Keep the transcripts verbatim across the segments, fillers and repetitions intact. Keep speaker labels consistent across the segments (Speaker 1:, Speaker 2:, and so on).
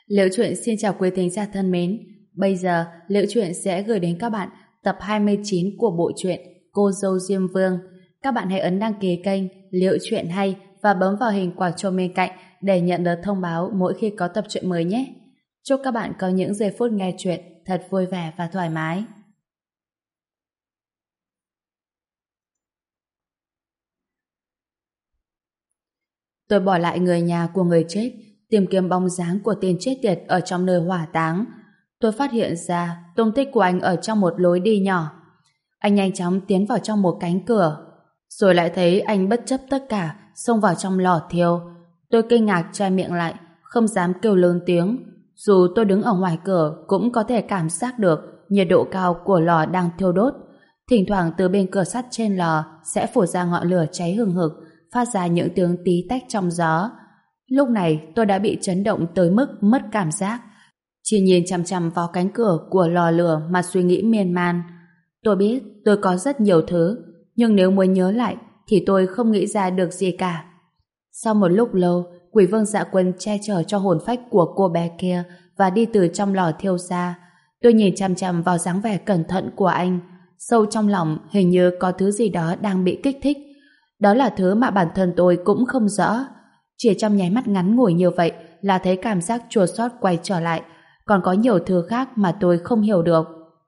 Speaker 1: Liễu Chuyện xin chào quý thính giả thân mến. Bây giờ, Liễu Chuyện sẽ gửi đến các bạn tập hai mươi chín của bộ truyện Cô dâu Diêm Vương. Các bạn hãy ấn đăng ký kênh Liễu Chuyện Hay và bấm vào hình quả chuông bên cạnh để nhận được thông báo mỗi khi có tập truyện mới nhé. Chúc các bạn có những giây phút nghe truyện thật vui vẻ và thoải mái. Tôi bỏ lại người nhà của người chết, tìm kiếm bóng dáng của tên chết tiệt ở trong nơi hỏa táng. Tôi phát hiện ra tung tích của anh ở trong một lối đi nhỏ. Anh nhanh chóng tiến vào trong một cánh cửa, rồi lại thấy anh bất chấp tất cả xông vào trong lò thiêu. Tôi kinh ngạc che miệng lại, không dám kêu lớn tiếng. Dù tôi đứng ở ngoài cửa cũng có thể cảm giác được nhiệt độ cao của lò đang thiêu đốt. Thỉnh thoảng từ bên cửa sắt trên lò sẽ phun ra ngọn lửa cháy hừng hực, phát ra những tiếng tí tách trong gió. Lúc này tôi đã bị chấn động tới mức mất cảm giác, chỉ nhìn chằm chằm vào cánh cửa của lò lửa mà suy nghĩ miên man. Tôi biết tôi có rất nhiều thứ, nhưng nếu muốn nhớ lại thì tôi không nghĩ ra được gì cả. Sau một lúc lâu, Quỷ Vương Dạ Quân che chở cho hồn phách của cô bé kia và đi từ trong lò thiêu ra. Tôi nhìn chằm chằm vào dáng vẻ cẩn thận của anh, sâu trong lòng hình như có thứ gì đó đang bị kích thích. Đó là thứ mà bản thân tôi cũng không rõ. Chỉ trong nháy mắt ngắn ngủi như vậy là thấy cảm giác chua xót quay trở lại, còn có nhiều thứ khác mà tôi không hiểu được.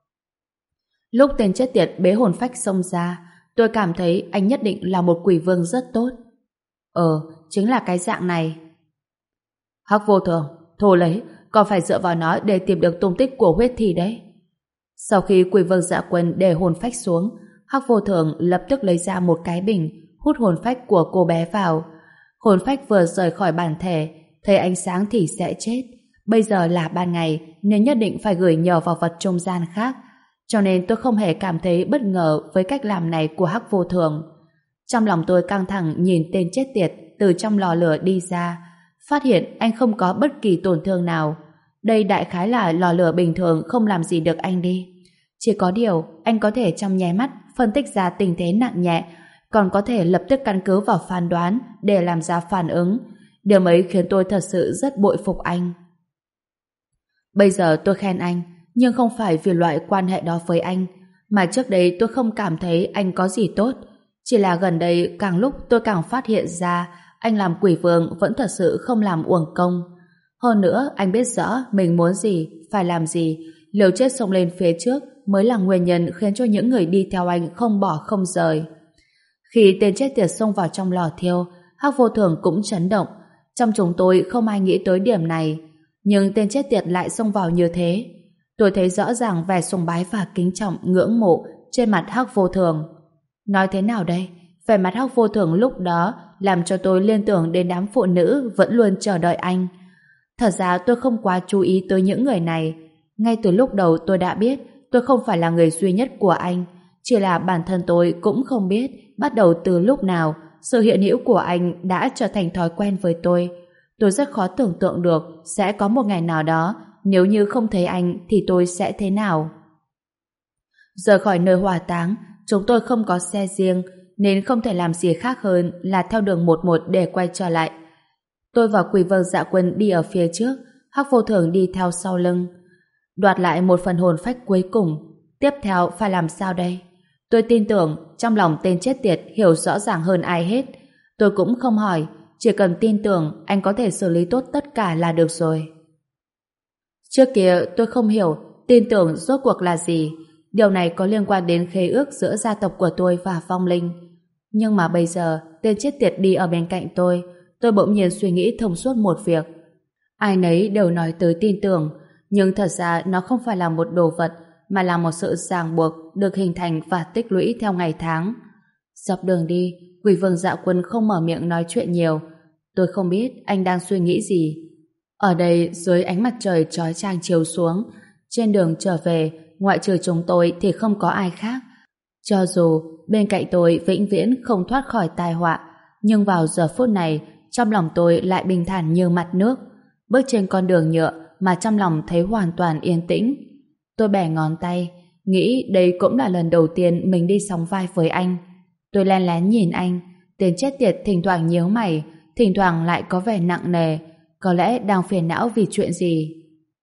Speaker 1: Lúc tên chết tiệt bế hồn phách xông ra, tôi cảm thấy anh nhất định là một quỷ vương rất tốt. Ờ, chính là cái dạng này. Hắc Vô Thường, thô lấy, còn phải dựa vào nó để tìm được tung tích của huyết thi đấy. Sau khi Quỷ Vương Dạ Quân để hồn phách xuống, Hắc Vô Thường lập tức lấy ra một cái bình, hút hồn phách của cô bé vào. Hồn phách vừa rời khỏi bản thể, thấy ánh sáng thì sẽ chết. Bây giờ là ban ngày nên nhất định phải gửi nhờ vào vật trung gian khác, cho nên tôi không hề cảm thấy bất ngờ với cách làm này của Hắc Vô Thường. Trong lòng tôi căng thẳng nhìn tên chết tiệt từ trong lò lửa đi ra, phát hiện anh không có bất kỳ tổn thương nào. Đây đại khái là lò lửa bình thường không làm gì được anh đi. Chỉ có điều anh có thể trong nháy mắt phân tích ra tình thế nặng nhẹ, còn có thể lập tức căn cứ vào phán đoán để làm ra phản ứng. Điều ấy khiến tôi thật sự rất bội phục anh. Bây giờ tôi khen anh, nhưng không phải vì loại quan hệ đó với anh, mà trước đây tôi không cảm thấy anh có gì tốt. Chỉ là gần đây càng lúc tôi càng phát hiện ra anh làm quỷ vương vẫn thật sự không làm uổng công. Hơn nữa anh biết rõ mình muốn gì, phải làm gì, liều chết xông lên phía trước mới là nguyên nhân khiến cho những người đi theo anh không bỏ không rời. Khi tên chết tiệt xông vào trong lò thiêu, Hắc Vô Thường cũng chấn động. Trong chúng tôi không ai nghĩ tới điểm này, nhưng tên chết tiệt lại xông vào như thế. Tôi thấy rõ ràng vẻ sùng bái và kính trọng, ngưỡng mộ trên mặt Hắc Vô Thường. Nói thế nào đây? Vẻ mặt Hắc Vô Thường lúc đó làm cho tôi liên tưởng đến đám phụ nữ vẫn luôn chờ đợi anh. Thật ra tôi không quá chú ý tới những người này. Ngay từ lúc đầu tôi đã biết tôi không phải là người duy nhất của anh. Chỉ là bản thân tôi cũng không biết bắt đầu từ lúc nào sự hiện hữu của anh đã trở thành thói quen với tôi. Tôi rất khó tưởng tượng được sẽ có một ngày nào đó nếu như không thấy anh thì tôi sẽ thế nào. Rời khỏi nơi hỏa táng, chúng tôi không có xe riêng nên không thể làm gì khác hơn là theo đường một một để quay trở lại. Tôi và Quỷ Vương Dạ Quân đi ở phía trước, Hắc Vô Thường đi theo sau lưng. Đoạt lại một phần hồn phách cuối cùng, tiếp theo phải làm sao đây? Tôi tin tưởng trong lòng tên chết tiệt hiểu rõ ràng hơn ai hết. Tôi cũng không hỏi, chỉ cần tin tưởng anh có thể xử lý tốt tất cả là được rồi. Trước kia tôi không hiểu tin tưởng rốt cuộc là gì. Điều này có liên quan đến khế ước giữa gia tộc của tôi và vong linh. Nhưng mà bây giờ tên chết tiệt đi ở bên cạnh tôi, tôi bỗng nhiên suy nghĩ thông suốt một việc. Ai nấy đều nói tới tin tưởng, nhưng thật ra nó không phải là một đồ vật, mà là một sự ràng buộc được hình thành và tích lũy theo ngày tháng. Dọc đường đi, Quỷ Vương Dạ Quân không mở miệng nói chuyện nhiều. Tôi không biết anh đang suy nghĩ gì. Ở đây, dưới ánh mặt trời chói chang chiếu xuống, trên đường trở về, ngoại trừ chúng tôi thì không có ai khác. Cho dù bên cạnh tôi vĩnh viễn không thoát khỏi tai họa, nhưng vào giờ phút này, trong lòng tôi lại bình thản như mặt nước. Bước trên con đường nhựa mà trong lòng thấy hoàn toàn yên tĩnh. Tôi bẻ ngón tay, nghĩ đây cũng là lần đầu tiên mình đi sóng vai với anh. Tôi len lén nhìn anh, tên chết tiệt thỉnh thoảng nhíu mày, thỉnh thoảng lại có vẻ nặng nề, có lẽ đang phiền não vì chuyện gì.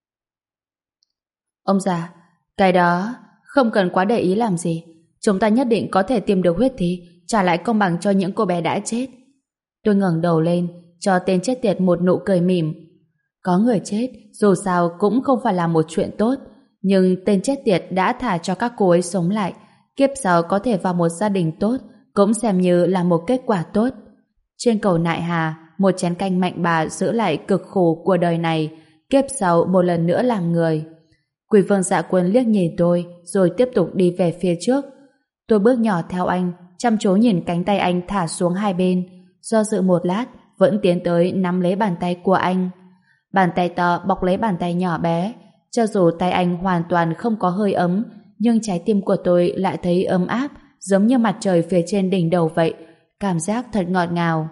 Speaker 1: Ông già, cái đó không cần quá để ý làm gì. Chúng ta nhất định có thể tìm được huyết thi, trả lại công bằng cho những cô bé đã chết. Tôi ngẩng đầu lên, cho tên chết tiệt một nụ cười mỉm. Có người chết, dù sao cũng không phải là một chuyện tốt, nhưng tên chết tiệt đã thả cho các cô ấy sống lại. Kiếp sau có thể vào một gia đình tốt, cũng xem như là một kết quả tốt. Trên cầu Nại Hà, một chén canh mạnh bà giữ lại cực khổ của đời này, kiếp sau một lần nữa làm người. Quỷ Vương Dạ Quân liếc nhìn tôi, rồi tiếp tục đi về phía trước. Tôi bước nhỏ theo anh, chăm chú nhìn cánh tay anh thả xuống hai bên. Do dự một lát, vẫn tiến tới nắm lấy bàn tay của anh. Bàn tay to bọc lấy bàn tay nhỏ bé. Cho dù tay anh hoàn toàn không có hơi ấm, nhưng trái tim của tôi lại thấy ấm áp, giống như mặt trời phía trên đỉnh đầu vậy. Cảm giác thật ngọt ngào.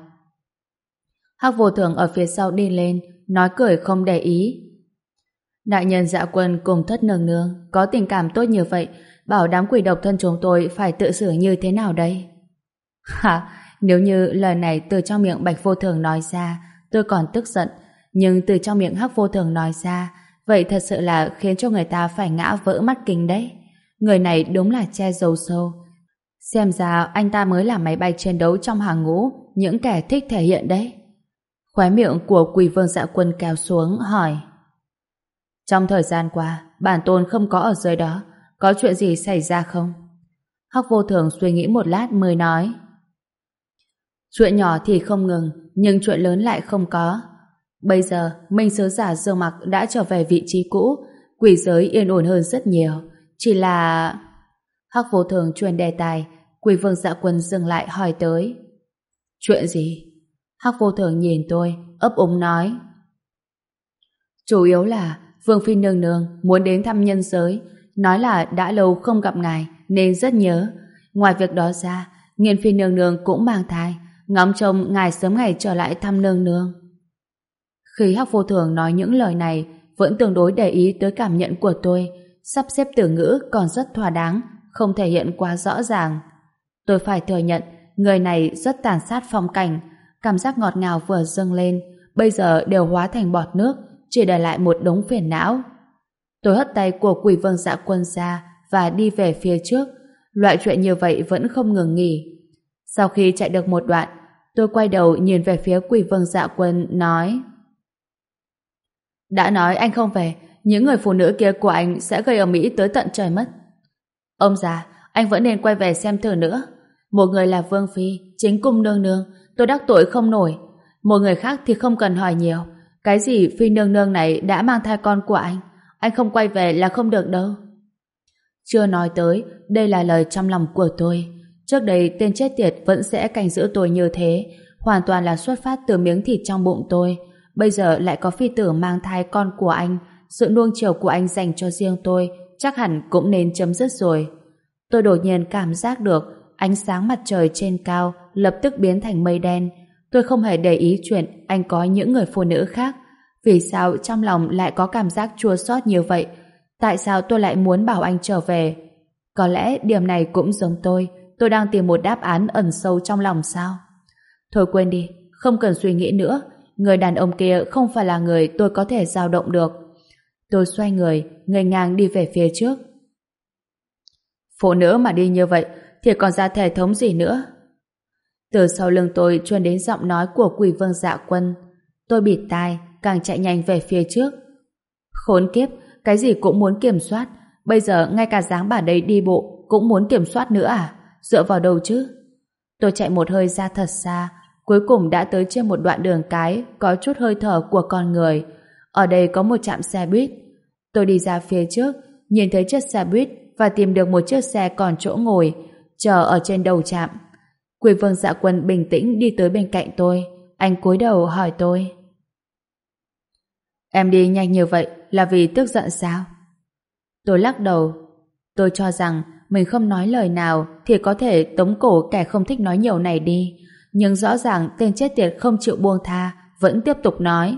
Speaker 1: Hắc Vô Thường ở phía sau đi lên, nói cười không để ý. Đại nhân Dạ Quân cùng Thất Nương Nương có tình cảm tốt như vậy, bảo đám quỷ độc thân chúng tôi phải tự xử như thế nào đây? Hả? Nếu như lời này từ trong miệng Bạch Vô Thường nói ra, tôi còn tức giận, nhưng từ trong miệng Hắc Vô Thường nói ra, vậy thật sự là khiến cho người ta phải ngã vỡ mắt kính đấy. Người này đúng là che giấu sâu. Xem ra anh ta mới là máy bay chiến đấu trong hàng ngũ những kẻ thích thể hiện đấy. Khóe miệng của Quỷ Vương Dạ Quân kéo xuống hỏi: trong thời gian qua, bản tôn không có ở dưới đó, có chuyện gì xảy ra không? Hắc Vô Thường suy nghĩ một lát mới nói: chuyện nhỏ thì không ngừng, nhưng chuyện lớn lại không có. Bây giờ, Minh Sứ Giả Dương Mặc đã trở về vị trí cũ, quỷ giới yên ổn hơn rất nhiều. Chỉ là... Hắc Vô Thường truyền đề tài, Quỷ Vương Dạ Quân dừng lại hỏi tới: chuyện gì? Hắc Vô Thường nhìn tôi, ấp úng nói: chủ yếu là Vương Phi Nương Nương muốn đến thăm nhân giới, nói là đã lâu không gặp ngài nên rất nhớ. Ngoài việc đó ra, Nghiên Phi Nương Nương cũng mang thai, ngóng trông ngài sớm ngày trở lại thăm Nương Nương. Khi Hắc Vô Thường nói những lời này, vẫn tương đối để ý tới cảm nhận của tôi, sắp xếp từ ngữ còn rất thỏa đáng, không thể hiện quá rõ ràng. Tôi phải thừa nhận, người này rất tàn sát phong cảnh, cảm giác ngọt ngào vừa dâng lên, bây giờ đều hóa thành bọt nước, chỉ để lại một đống phiền não. Tôi hất tay của Quỷ Vương Dạ Quân ra và đi về phía trước. Loại chuyện như vậy vẫn không ngừng nghỉ. Sau khi chạy được một đoạn, tôi quay đầu nhìn về phía Quỷ Vương Dạ Quân nói: đã nói anh không về, những người phụ nữ kia của anh sẽ gây ầm ĩ tới tận trời mất. Ông già, anh vẫn nên quay về xem thử nữa. Một người là Vương Phi, chính cung nương nương, tôi đắc tội không nổi. Một người khác thì không cần hỏi nhiều. Cái gì Phi nương nương này đã mang thai con của anh, anh không quay về là không được đâu. Chưa nói tới, đây là lời trong lòng của tôi. Trước đây tên chết tiệt vẫn sẽ canh giữ tôi như thế, hoàn toàn là xuất phát từ miếng thịt trong bụng tôi. Bây giờ lại có phi tử mang thai con của anh, sự nuông chiều của anh dành cho riêng tôi chắc hẳn cũng nên chấm dứt rồi. Tôi đột nhiên cảm giác được ánh sáng mặt trời trên cao lập tức biến thành mây đen. Tôi không hề để ý chuyện anh có những người phụ nữ khác. Vì sao trong lòng lại có cảm giác chua xót như vậy? Tại sao tôi lại muốn bảo anh trở về? Có lẽ điểm này cũng giống tôi. Tôi đang tìm một đáp án ẩn sâu trong lòng sao? Thôi quên đi, không cần suy nghĩ nữa. Người đàn ông kia không phải là người tôi có thể dao động được. Tôi xoay người, nghênh ngang đi về phía trước. Phụ nữ mà đi như vậy thì còn ra thể thống gì nữa? Từ sau lưng tôi truyền đến giọng nói của Quỷ Vương Dạ Quân. Tôi bịt tai, càng chạy nhanh về phía trước. Khốn kiếp, cái gì cũng muốn kiểm soát. Bây giờ ngay cả dáng bà đây đi bộ cũng muốn kiểm soát nữa à? Dựa vào đâu chứ? Tôi chạy một hơi ra thật xa, cuối cùng đã tới trên một đoạn đường cái có chút hơi thở của con người. Ở đây có một trạm xe buýt. Tôi đi ra phía trước, nhìn thấy chiếc xe buýt và tìm được một chiếc xe còn chỗ ngồi, chờ ở trên đầu trạm. Quỷ Vương Dạ Quân bình tĩnh đi tới bên cạnh tôi. Anh cúi đầu hỏi tôi: em đi nhanh như vậy là vì tức giận sao? Tôi lắc đầu. Tôi cho rằng mình không nói lời nào thì có thể tống cổ kẻ không thích nói nhiều này đi. Nhưng rõ ràng tên chết tiệt không chịu buông tha, vẫn tiếp tục nói: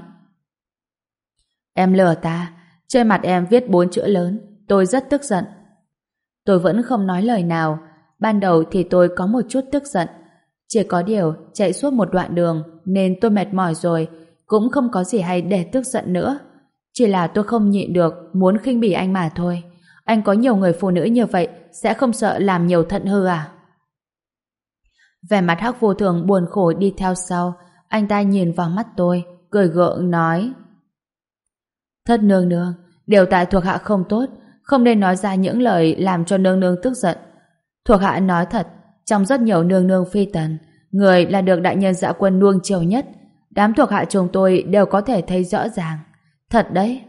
Speaker 1: em lừa ta. Trên mặt em viết bốn chữ lớn. Tôi rất tức giận. Tôi vẫn không nói lời nào. Ban đầu thì tôi có một chút tức giận. Chỉ có điều chạy suốt một đoạn đường nên tôi mệt mỏi rồi, cũng không có gì hay để tức giận nữa. Chỉ là tôi không nhịn được muốn khinh bỉ anh mà thôi. Anh có nhiều người phụ nữ như vậy sẽ không sợ làm nhiều thận hư à? Vẻ mặt Hắc Vô Thường buồn khổ đi theo sau. Anh ta nhìn vào mắt tôi, cười gượng nói: Thất nương nương, đều tại thuộc hạ không tốt, không nên nói ra những lời làm cho nương nương tức giận. Thuộc hạ nói thật, trong rất nhiều nương nương phi tần, người là được đại nhân Dạ Quân nuông chiều nhất. Đám thuộc hạ chúng tôi đều có thể thấy rõ ràng. Thật đấy.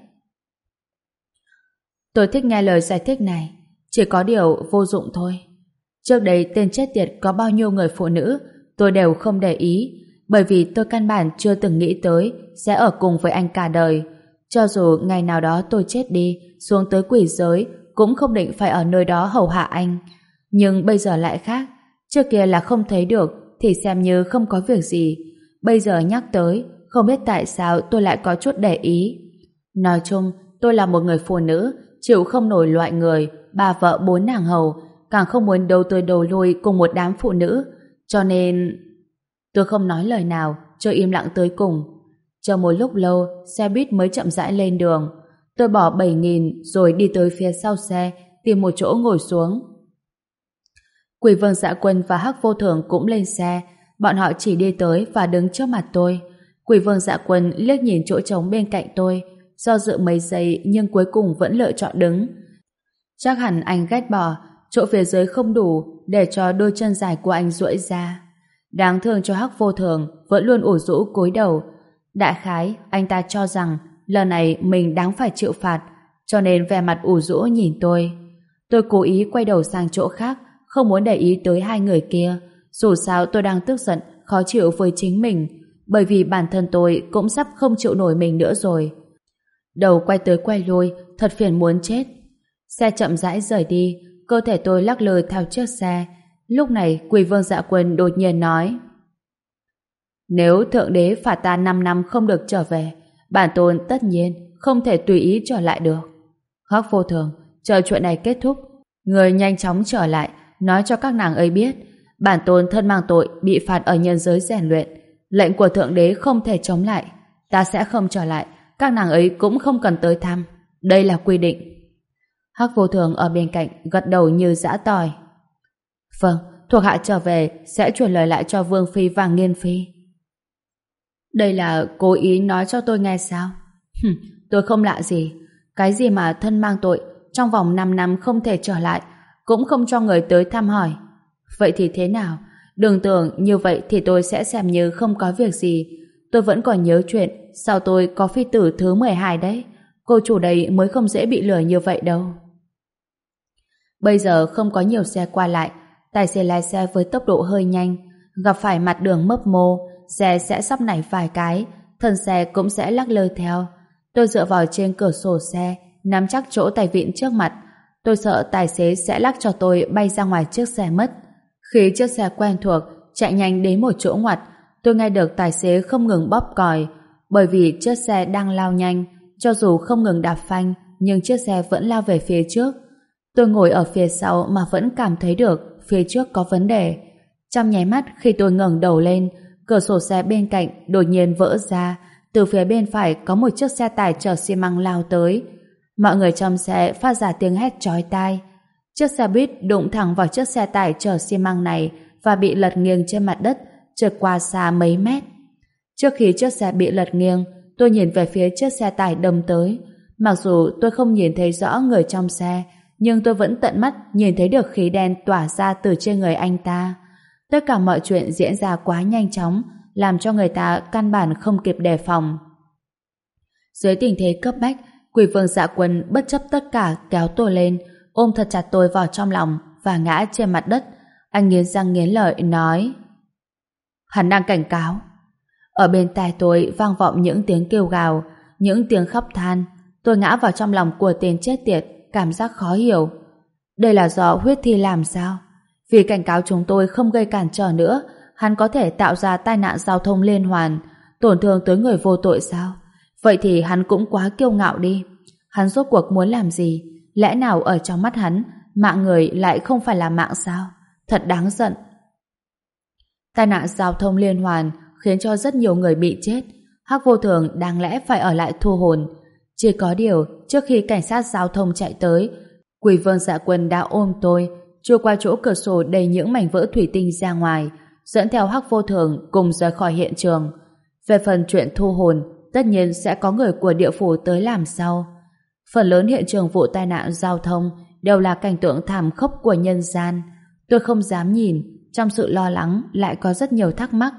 Speaker 1: Tôi thích nghe lời giải thích này, chỉ có điều vô dụng thôi. Trước đây tên chết tiệt có bao nhiêu người phụ nữ tôi đều không để ý, bởi vì tôi căn bản chưa từng nghĩ tới sẽ ở cùng với anh cả đời. Cho dù ngày nào đó tôi chết đi, xuống tới quỷ giới, cũng không định phải ở nơi đó hầu hạ anh. Nhưng bây giờ lại khác. Trước kia là không thấy được thì xem như không có việc gì. Bây giờ nhắc tới, không biết tại sao tôi lại có chút để ý. Nói chung, tôi là một người phụ nữ, chịu không nổi loại người bà vợ bốn nàng hầu, càng không muốn đầu tới đầu lui cùng một đám phụ nữ. Cho nên... Tôi không nói lời nào, cho im lặng tới cùng. Chờ một lúc lâu, xe buýt mới chậm rãi lên đường. Tôi bỏ bảy nghìn rồi đi tới phía sau xe, tìm một chỗ ngồi xuống. Quỷ Vương Dạ Quân và Hắc Vô Thường cũng lên xe. Bọn họ chỉ đi tới và đứng trước mặt tôi. Quỷ Vương Dạ Quân liếc nhìn chỗ trống bên cạnh tôi, do dự mấy giây nhưng cuối cùng vẫn lựa chọn đứng. Chắc hẳn anh ghét bỏ chỗ phía dưới không đủ để cho đôi chân dài của anh duỗi ra. Đáng thương cho Hắc Vô Thường vẫn luôn ủ rũ cúi đầu. Đại khái anh ta cho rằng lần này mình đáng phải chịu phạt, cho nên vẻ mặt ủ rũ nhìn tôi. Tôi cố ý quay đầu sang chỗ khác, không muốn để ý tới hai người kia. Dù sao tôi đang tức giận, khó chịu với chính mình, bởi vì bản thân tôi cũng sắp không chịu nổi mình nữa rồi. Đầu quay tới quay lui, thật phiền muốn chết. Xe chậm rãi rời đi, cơ thể tôi lắc lư theo chiếc xe. Lúc này Quỷ Vương Dạ Quân đột nhiên nói: Nếu Thượng Đế phạt ta năm năm không được trở về, bản tôn tất nhiên không thể tùy ý trở lại được. Hắc Vô Thường, chờ chuyện này kết thúc, người nhanh chóng trở lại, nói cho các nàng ấy biết bản tôn thân mang tội bị phạt ở nhân giới rèn luyện. Lệnh của Thượng Đế không thể chống lại. Ta sẽ không trở lại, các nàng ấy cũng không cần tới thăm. Đây là quy định. Hắc Vô Thường ở bên cạnh gật đầu như giã tỏi. Vâng, thuộc hạ trở về sẽ truyền lời lại cho Vương Phi và Nghiên Phi. Đây là cố ý nói cho tôi nghe sao? Hừm, tôi không lạ gì. Cái gì mà thân mang tội, trong vòng năm năm không thể trở lại, cũng không cho người tới thăm hỏi. Vậy thì thế nào? Đừng tưởng như vậy thì tôi sẽ xem như không có việc gì. Tôi vẫn còn nhớ chuyện sau tôi có phi tử thứ mười hai đấy. Cô chủ đây mới không dễ bị lừa như vậy đâu. Bây giờ không có nhiều xe qua lại, tài xế lái xe với tốc độ hơi nhanh, gặp phải mặt đường mấp mô, xe sẽ sắp nảy vài cái, thân xe cũng sẽ lắc lơ theo. Tôi dựa vào trên cửa sổ xe, nắm chắc chỗ tay vịn trước mặt. Tôi sợ tài xế sẽ lắc cho tôi bay ra ngoài chiếc xe mất. Khi chiếc xe quen thuộc chạy nhanh đến một chỗ ngoặt, tôi nghe được tài xế không ngừng bóp còi, bởi vì chiếc xe đang lao nhanh. Cho dù không ngừng đạp phanh, nhưng chiếc xe vẫn lao về phía trước. Tôi ngồi ở phía sau mà vẫn cảm thấy được phía trước có vấn đề. Trong nháy mắt khi tôi ngẩng đầu lên, cửa sổ xe bên cạnh đột nhiên vỡ ra. Từ phía bên phải có một chiếc xe tải chở xi măng lao tới. Mọi người trong xe phát ra tiếng hét chói tai. Chiếc xe buýt đụng thẳng vào chiếc xe tải chở xi măng này và bị lật nghiêng trên mặt đất, trượt qua xa mấy mét. Trước khi chiếc xe bị lật nghiêng, tôi nhìn về phía chiếc xe tải đâm tới. Mặc dù tôi không nhìn thấy rõ người trong xe, nhưng tôi vẫn tận mắt nhìn thấy được khí đen tỏa ra từ trên người anh ta. Tất cả mọi chuyện diễn ra quá nhanh chóng, làm cho người ta căn bản không kịp đề phòng. Dưới tình thế cấp bách, Quỷ Vương Dạ Quân bất chấp tất cả kéo tôi lên, ôm thật chặt tôi vào trong lòng và ngã trên mặt đất. Anh nghiến răng nghiến lợi nói: Hắn đang cảnh cáo. Ở bên tai tôi vang vọng những tiếng kêu gào, những tiếng khóc than. Tôi ngã vào trong lòng của tên chết tiệt, cảm giác khó hiểu. Đây là do huyết thi làm sao? Vì cảnh cáo chúng tôi không gây cản trở nữa, hắn có thể tạo ra tai nạn giao thông liên hoàn, tổn thương tới người vô tội sao? Vậy thì hắn cũng quá kiêu ngạo đi. Hắn rốt cuộc muốn làm gì? Lẽ nào ở trong mắt hắn, mạng người lại không phải là mạng sao? Thật đáng giận. Tai nạn giao thông liên hoàn khiến cho rất nhiều người bị chết. Hắc Vô Thường đáng lẽ phải ở lại thu hồn. Chỉ có điều, trước khi cảnh sát giao thông chạy tới, Quỷ Vương Dạ Quân đã ôm tôi, chui qua chỗ cửa sổ đầy những mảnh vỡ thủy tinh ra ngoài, dẫn theo Hắc Vô Thường cùng rời khỏi hiện trường. Về phần chuyện thu hồn, tất nhiên sẽ có người của địa phủ tới làm sau. Phần lớn hiện trường vụ tai nạn giao thông đều là cảnh tượng thảm khốc của nhân gian. Tôi không dám nhìn, trong sự lo lắng lại có rất nhiều thắc mắc.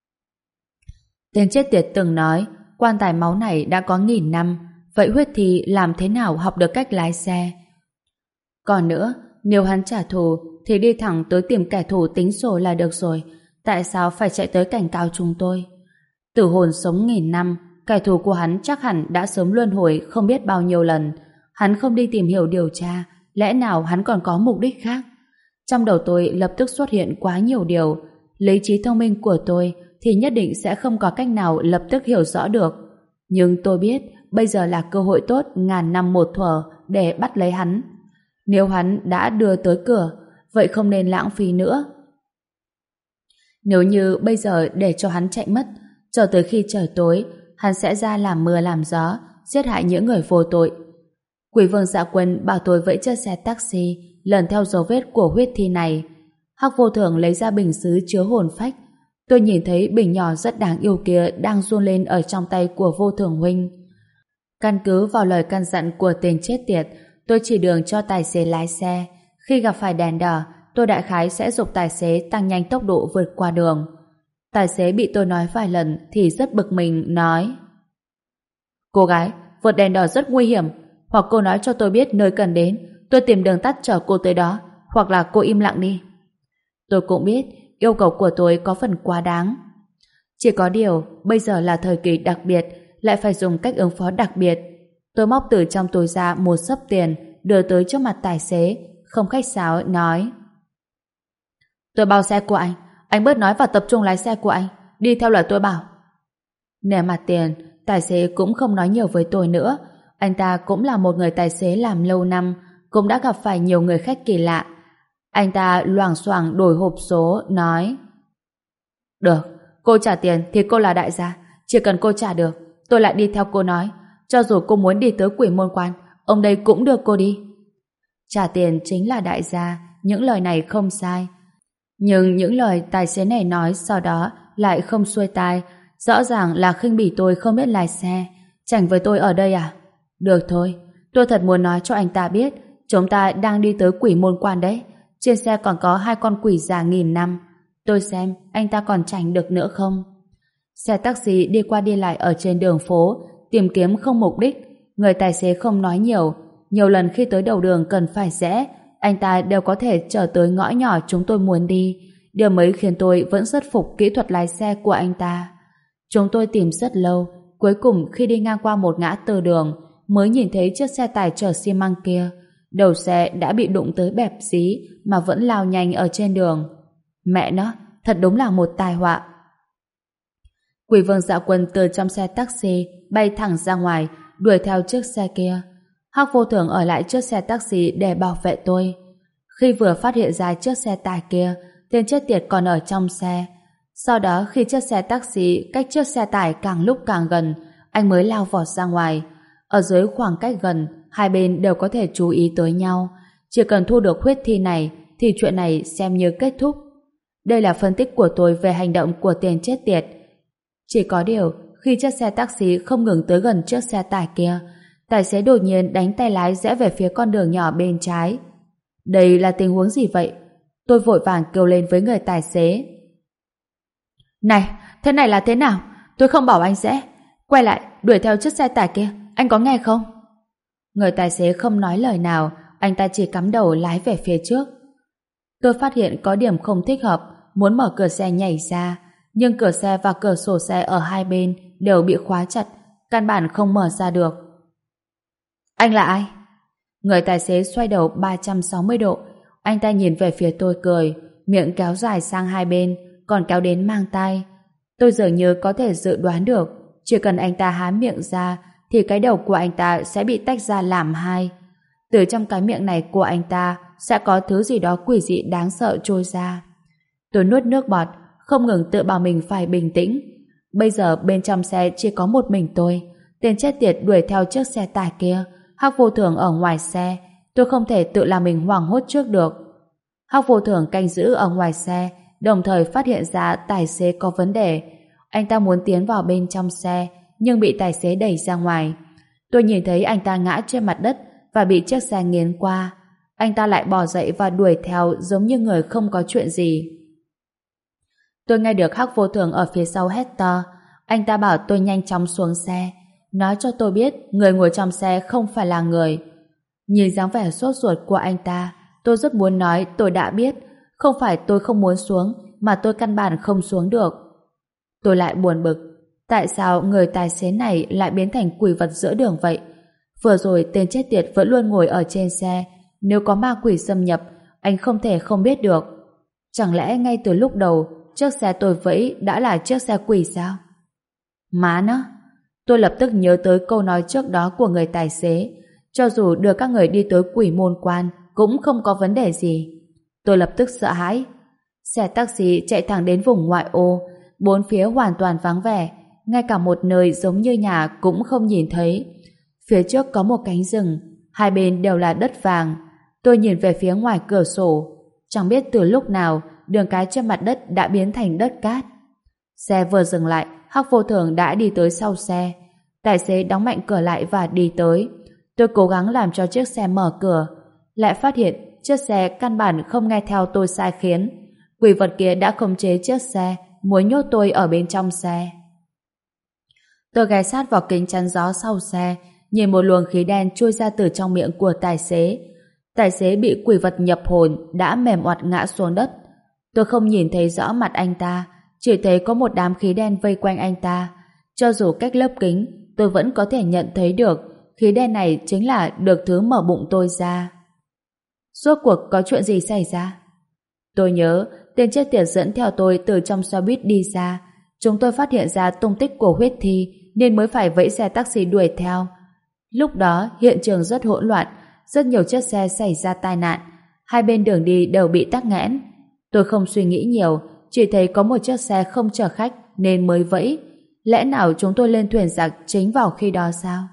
Speaker 1: Tên chết tiệt từng nói, quan tài máu này đã có nghìn năm, vậy huyết thi làm thế nào học được cách lái xe? Còn nữa, nếu hắn trả thù thì đi thẳng tới tìm kẻ thù tính sổ là được rồi, tại sao phải chạy tới cảnh cáo chúng tôi? Tử hồn sống nghìn năm, kẻ thù của hắn chắc hẳn đã sớm luân hồi không biết bao nhiêu lần. Hắn không đi tìm hiểu điều tra, lẽ nào hắn còn có mục đích khác? Trong đầu tôi lập tức xuất hiện quá nhiều điều. Lấy trí thông minh của tôi thì nhất định sẽ không có cách nào lập tức hiểu rõ được. Nhưng tôi biết bây giờ là cơ hội tốt ngàn năm một thuở để bắt lấy hắn. Nếu hắn đã đưa tới cửa, vậy không nên lãng phí nữa. Nếu như bây giờ để cho hắn chạy mất, cho tới khi trời tối, hắn sẽ ra làm mưa làm gió, giết hại những người vô tội. Quỷ Vương Dạ Quân bảo tôi vẫy chiếc xe taxi lần theo dấu vết của huyết thi này. Hắc Vô Thường lấy ra bình sứ chứa hồn phách. Tôi nhìn thấy bình nhỏ rất đáng yêu kia đang run lên ở trong tay của Vô Thường huynh. Căn cứ vào lời căn dặn của tên chết tiệt, tôi chỉ đường cho tài xế lái xe. Khi gặp phải đèn đỏ, tôi đại khái sẽ giục tài xế tăng nhanh tốc độ vượt qua đường. Tài xế bị tôi nói vài lần thì rất bực mình, nói: Cô gái, vượt đèn đỏ rất nguy hiểm. Hoặc cô nói cho tôi biết nơi cần đến, tôi tìm đường tắt chở cô tới đó, hoặc là cô im lặng đi. Tôi cũng biết yêu cầu của tôi có phần quá đáng. Chỉ có điều, bây giờ là thời kỳ đặc biệt, lại phải dùng cách ứng phó đặc biệt. Tôi móc từ trong túi ra một xấp tiền, đưa tới trước mặt tài xế, không khách sáo nói: Tôi bao xe của anh, anh bớt nói và tập trung lái xe của anh, đi theo lời tôi bảo. Nể mặt tiền, tài xế cũng không nói nhiều với tôi nữa. Anh ta cũng là một người tài xế làm lâu năm, cũng đã gặp phải nhiều người khách kỳ lạ. Anh ta loảng xoảng đổi hộp số, nói: Được, cô trả tiền thì cô là đại gia, chỉ cần cô trả được, tôi lại đi theo cô nói. Cho dù cô muốn đi tới Quỷ Môn Quan, ông đây cũng đưa cô đi. Trả tiền chính là đại gia, những lời này không sai. Nhưng những lời tài xế này nói sau đó lại không xuôi tai, rõ ràng là khinh bỉ tôi không biết lái xe. Chảnh với tôi ở đây à? Được thôi, tôi thật muốn nói cho anh ta biết chúng ta đang đi tới Quỷ Môn Quan đấy. Trên xe còn có hai con quỷ già nghìn năm. Tôi xem anh ta còn chảnh được nữa không. Xe taxi đi qua đi lại ở trên đường phố, tìm kiếm không mục đích. Người tài xế không nói nhiều. Nhiều lần khi tới đầu đường cần phải rẽ, anh ta đều có thể chở tới ngõ nhỏ chúng tôi muốn đi. Điều mới khiến tôi vẫn rất phục kỹ thuật lái xe của anh ta. Chúng tôi tìm rất lâu, cuối cùng khi đi ngang qua một ngã tư đường mới nhìn thấy chiếc xe tải chở xi măng kia. Đầu xe đã bị đụng tới bẹp dí mà vẫn lao nhanh ở trên đường. Mẹ nó, thật đúng là một tai họa. Quỷ Vương Dạ Quân từ trong xe taxi bay thẳng ra ngoài, đuổi theo chiếc xe kia. Hắc Vô Thường ở lại trước xe taxi để bảo vệ tôi. Khi vừa phát hiện ra chiếc xe tải kia, tên chết tiệt còn ở trong xe. Sau đó khi chiếc xe taxi cách chiếc xe tải càng lúc càng gần, anh mới lao vọt ra ngoài. Ở dưới khoảng cách gần, hai bên đều có thể chú ý tới nhau. Chỉ cần thu được huyết thi này thì chuyện này xem như kết thúc. Đây là phân tích của tôi về hành động của tên chết tiệt. Chỉ có điều, khi chiếc xe taxi không ngừng tới gần chiếc xe tải kia, tài xế đột nhiên đánh tay lái rẽ về phía con đường nhỏ bên trái. Đây là tình huống gì vậy? Tôi vội vàng kêu lên với người tài xế. Này, thế này là thế nào? Tôi không bảo anh rẽ. Quay lại, đuổi theo chiếc xe tải kia. Anh có nghe không? Người tài xế không nói lời nào, anh ta chỉ cắm đầu lái về phía trước. Tôi phát hiện có điểm không thích hợp, muốn mở cửa xe nhảy ra, nhưng cửa xe và cửa sổ xe ở hai bên đều bị khóa chặt, căn bản không mở ra được. Anh là ai? Người tài xế xoay đầu ba trăm sáu mươi độ, anh ta nhìn về phía tôi cười, miệng kéo dài sang hai bên, còn kéo đến mang tai. Tôi dường như có thể dự đoán được, chỉ cần anh ta há miệng ra thì cái đầu của anh ta sẽ bị tách ra làm hai. Từ trong cái miệng này của anh ta sẽ có thứ gì đó quỷ dị đáng sợ trôi ra. Tôi nuốt nước bọt, không ngừng tự bảo mình phải bình tĩnh. Bây giờ bên trong xe chỉ có một mình tôi. Tên chết tiệt đuổi theo chiếc xe tải kia. Hắc Vô Thường ở ngoài xe. Tôi không thể tự làm mình hoảng hốt trước được. Hắc Vô Thường canh giữ ở ngoài xe, đồng thời phát hiện ra tài xế có vấn đề. Anh ta muốn tiến vào bên trong xe, nhưng bị tài xế đẩy ra ngoài. Tôi nhìn thấy anh ta ngã trên mặt đất và bị chiếc xe nghiến qua. Anh ta lại bò dậy và đuổi theo giống như người không có chuyện gì. Tôi nghe được Hắc Vô Thường ở phía sau hét to. Anh ta bảo tôi nhanh chóng xuống xe, nói cho tôi biết người ngồi trong xe không phải là người. Nhìn dáng vẻ sốt ruột của anh ta, tôi rất muốn nói tôi đã biết. Không phải tôi không muốn xuống, mà tôi căn bản không xuống được. Tôi lại buồn bực. Tại sao người tài xế này lại biến thành quỷ vật giữa đường vậy? Vừa rồi tên chết tiệt vẫn luôn ngồi ở trên xe. Nếu có ma quỷ xâm nhập, anh không thể không biết được. Chẳng lẽ ngay từ lúc đầu chiếc xe tôi vẫy đã là chiếc xe quỷ sao? Má nó! Tôi lập tức nhớ tới câu nói trước đó của người tài xế. Cho dù đưa các người đi tới quỷ môn quan cũng không có vấn đề gì. Tôi lập tức sợ hãi. Xe taxi chạy thẳng đến vùng ngoại ô. Bốn phía hoàn toàn vắng vẻ. Ngay cả một nơi giống như nhà cũng không nhìn thấy. Phía trước có một cánh rừng. Hai bên đều là đất vàng. Tôi nhìn về phía ngoài cửa sổ. Chẳng biết từ lúc nào đường cái trên mặt đất đã biến thành đất cát. Xe vừa dừng lại, Hắc Vô Thường đã đi tới sau xe. Tài xế đóng mạnh cửa lại và đi tới. Tôi cố gắng làm cho chiếc xe mở cửa, lại phát hiện chiếc xe căn bản không nghe theo tôi sai khiến. Quỷ vật kia đã khống chế chiếc xe, muốn nhốt tôi ở bên trong xe. Tôi ghé sát vào kính chắn gió sau xe, nhìn một luồng khí đen trôi ra từ trong miệng của tài xế. Tài xế bị quỷ vật nhập hồn đã mềm oặt ngã xuống đất. Tôi không nhìn thấy rõ mặt anh ta, chỉ thấy có một đám khí đen vây quanh anh ta. Cho dù cách lớp kính, tôi vẫn có thể nhận thấy được khí đen này chính là được thứ mở bụng tôi ra. Rốt cuộc có chuyện gì xảy ra? Tôi nhớ tên chết tiệt dẫn theo tôi từ trong xe buýt đi ra. Chúng tôi phát hiện ra tung tích của huyết thi nên mới phải vẫy xe taxi đuổi theo. Lúc đó hiện trường rất hỗn loạn, rất nhiều chiếc xe xảy ra tai nạn, hai bên đường đi đều bị tắc nghẽn. Tôi không suy nghĩ nhiều, chỉ thấy có một chiếc xe không chở khách nên mới vẫy. Lẽ nào chúng tôi lên thuyền giặc chính vào khi đó sao?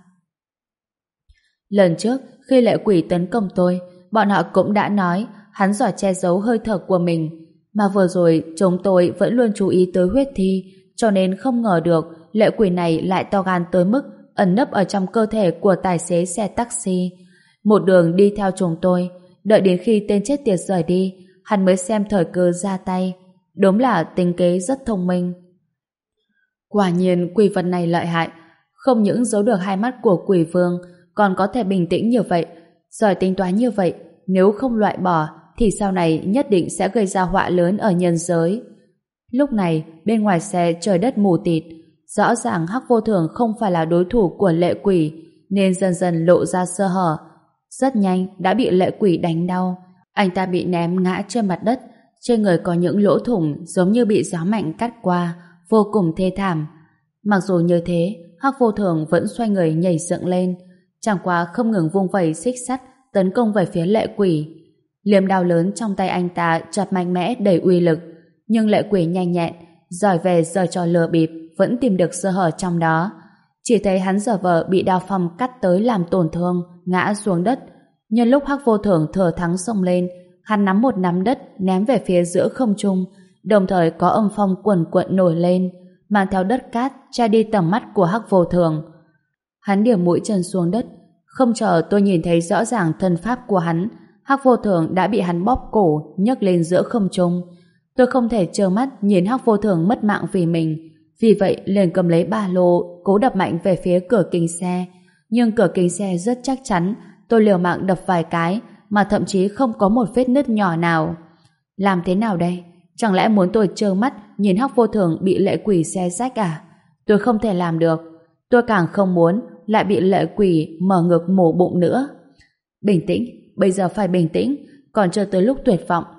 Speaker 1: Lần trước khi lệ quỷ tấn công tôi, bọn họ cũng đã nói hắn giỏi che giấu hơi thở của mình, mà vừa rồi chúng tôi vẫn luôn chú ý tới huyết thi, cho nên không ngờ được lệ quỷ này lại to gan tới mức ẩn nấp ở trong cơ thể của tài xế xe taxi. Một đường đi theo chúng tôi, đợi đến khi tên chết tiệt rời đi, hắn mới xem thời cơ ra tay. Đúng là tính kế rất thông minh. Quả nhiên quỷ vật này lợi hại, không những giấu được hai mắt của quỷ vương, còn có thể bình tĩnh như vậy, giỏi tính toán như vậy. Nếu không loại bỏ thì sau này nhất định sẽ gây ra họa lớn ở nhân giới. Lúc này bên ngoài xe trời đất mù tịt, rõ ràng Hắc Vô Thường không phải là đối thủ của lệ quỷ, nên dần dần lộ ra sơ hở. Rất nhanh đã bị lệ quỷ đánh đau. Anh ta bị ném ngã trên mặt đất, trên người có những lỗ thủng giống như bị gió mạnh cắt qua, vô cùng thê thảm. Mặc dù như thế, Hắc Vô Thường vẫn xoay người nhảy dựng lên, chẳng qua không ngừng vung vẩy xích sắt tấn công về phía lệ quỷ. Liềm đao lớn trong tay anh ta chặt mạnh mẽ đầy uy lực, nhưng lệ quỷ nhanh nhẹn, giỏi về giở trò lừa bịp, vẫn tìm được sơ hở trong đó. Chỉ thấy hắn giở vờ bị đao phong cắt tới làm tổn thương, ngã xuống đất. Nhân lúc Hắc Vô Thường thừa thắng xông lên, hắn nắm một nắm đất ném về phía giữa không trung, đồng thời có âm phong cuồn cuộn nổi lên, mang theo đất cát che đi tầm mắt của Hắc Vô Thường. Hắn điểm mũi chân xuống đất, không chờ tôi nhìn thấy rõ ràng thân pháp của hắn, Hắc Vô Thường đã bị hắn bóp cổ nhấc lên giữa không trung. Tôi không thể trơ mắt nhìn Hắc Vô Thường mất mạng vì mình, vì vậy liền cầm lấy ba lô cố đập mạnh về phía cửa kính xe. Nhưng cửa kính xe rất chắc chắn, tôi liều mạng đập vài cái mà thậm chí không có một vết nứt nhỏ nào. Làm thế nào đây? Chẳng lẽ muốn tôi trơ mắt nhìn Hắc Vô Thường bị lệ quỷ xé rách à? Tôi không thể làm được. Tôi càng không muốn lại bị lệ quỷ mở ngực mổ bụng nữa. Bình tĩnh, bây giờ phải bình tĩnh, còn chưa tới lúc tuyệt vọng.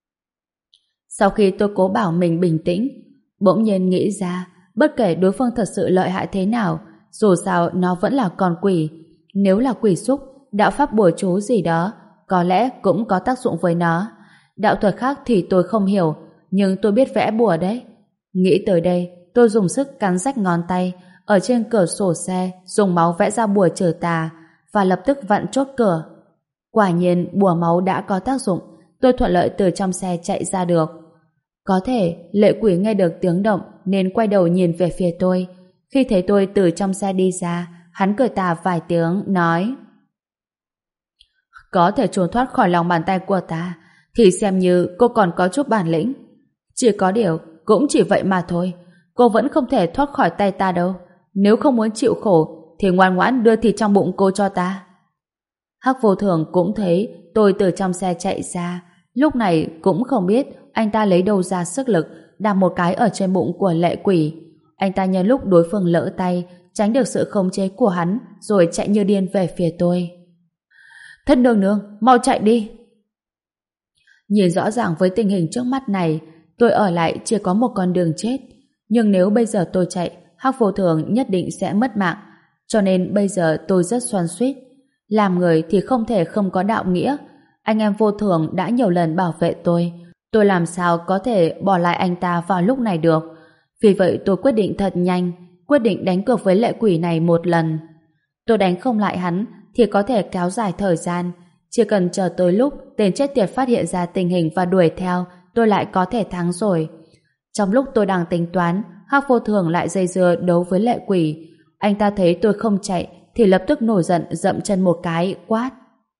Speaker 1: Sau khi tôi cố bảo mình bình tĩnh, bỗng nhiên nghĩ ra, bất kể đối phương thật sự lợi hại thế nào, dù sao nó vẫn là con quỷ. Nếu là quỷ xúc, đạo pháp bùa chú gì đó, có lẽ cũng có tác dụng với nó. Đạo thuật khác thì tôi không hiểu, nhưng tôi biết vẽ bùa đấy. Nghĩ tới đây, tôi dùng sức cắn rách ngón tay, ở trên cửa sổ xe dùng máu vẽ ra bùa trừ tà và lập tức vặn chốt cửa. Quả nhiên bùa máu đã có tác dụng, tôi thuận lợi từ trong xe chạy ra được. Có thể lệ quỷ nghe được tiếng động nên quay đầu nhìn về phía tôi. Khi thấy tôi từ trong xe đi ra, hắn cười tà vài tiếng, nói: có thể trốn thoát khỏi lòng bàn tay của ta thì xem như cô còn có chút bản lĩnh. Chỉ có điều cũng chỉ vậy mà thôi, cô vẫn không thể thoát khỏi tay ta đâu. Nếu không muốn chịu khổ thì ngoan ngoãn đưa thịt trong bụng cô cho ta. Hắc Vô Thường cũng thấy tôi từ trong xe chạy ra, lúc này cũng không biết anh ta lấy đâu ra sức lực đạp một cái ở trên bụng của lệ quỷ. Anh ta nhân lúc đối phương lỡ tay tránh được sự khống chế của hắn rồi chạy như điên về phía tôi. Thất nương nương, mau chạy đi. Nhìn rõ ràng với tình hình trước mắt này, tôi ở lại chỉ có một con đường chết. Nhưng nếu bây giờ tôi chạy, Hắc Vô Thường nhất định sẽ mất mạng. Cho nên bây giờ tôi rất xoắn xuýt. Làm người thì không thể không có đạo nghĩa. Anh em Vô Thường đã nhiều lần bảo vệ tôi. Tôi làm sao có thể bỏ lại anh ta vào lúc này được. Vì vậy tôi quyết định thật nhanh, quyết định đánh cược với lệ quỷ này một lần. Tôi đánh không lại hắn thì có thể kéo dài thời gian. Chỉ cần chờ tới lúc tên chết tiệt phát hiện ra tình hình và đuổi theo, tôi lại có thể thắng rồi. Trong lúc tôi đang tính toán, Hắc Vô Thường lại dây dưa đấu với lệ quỷ. Anh ta thấy tôi không chạy thì lập tức nổi giận dậm chân một cái, quát: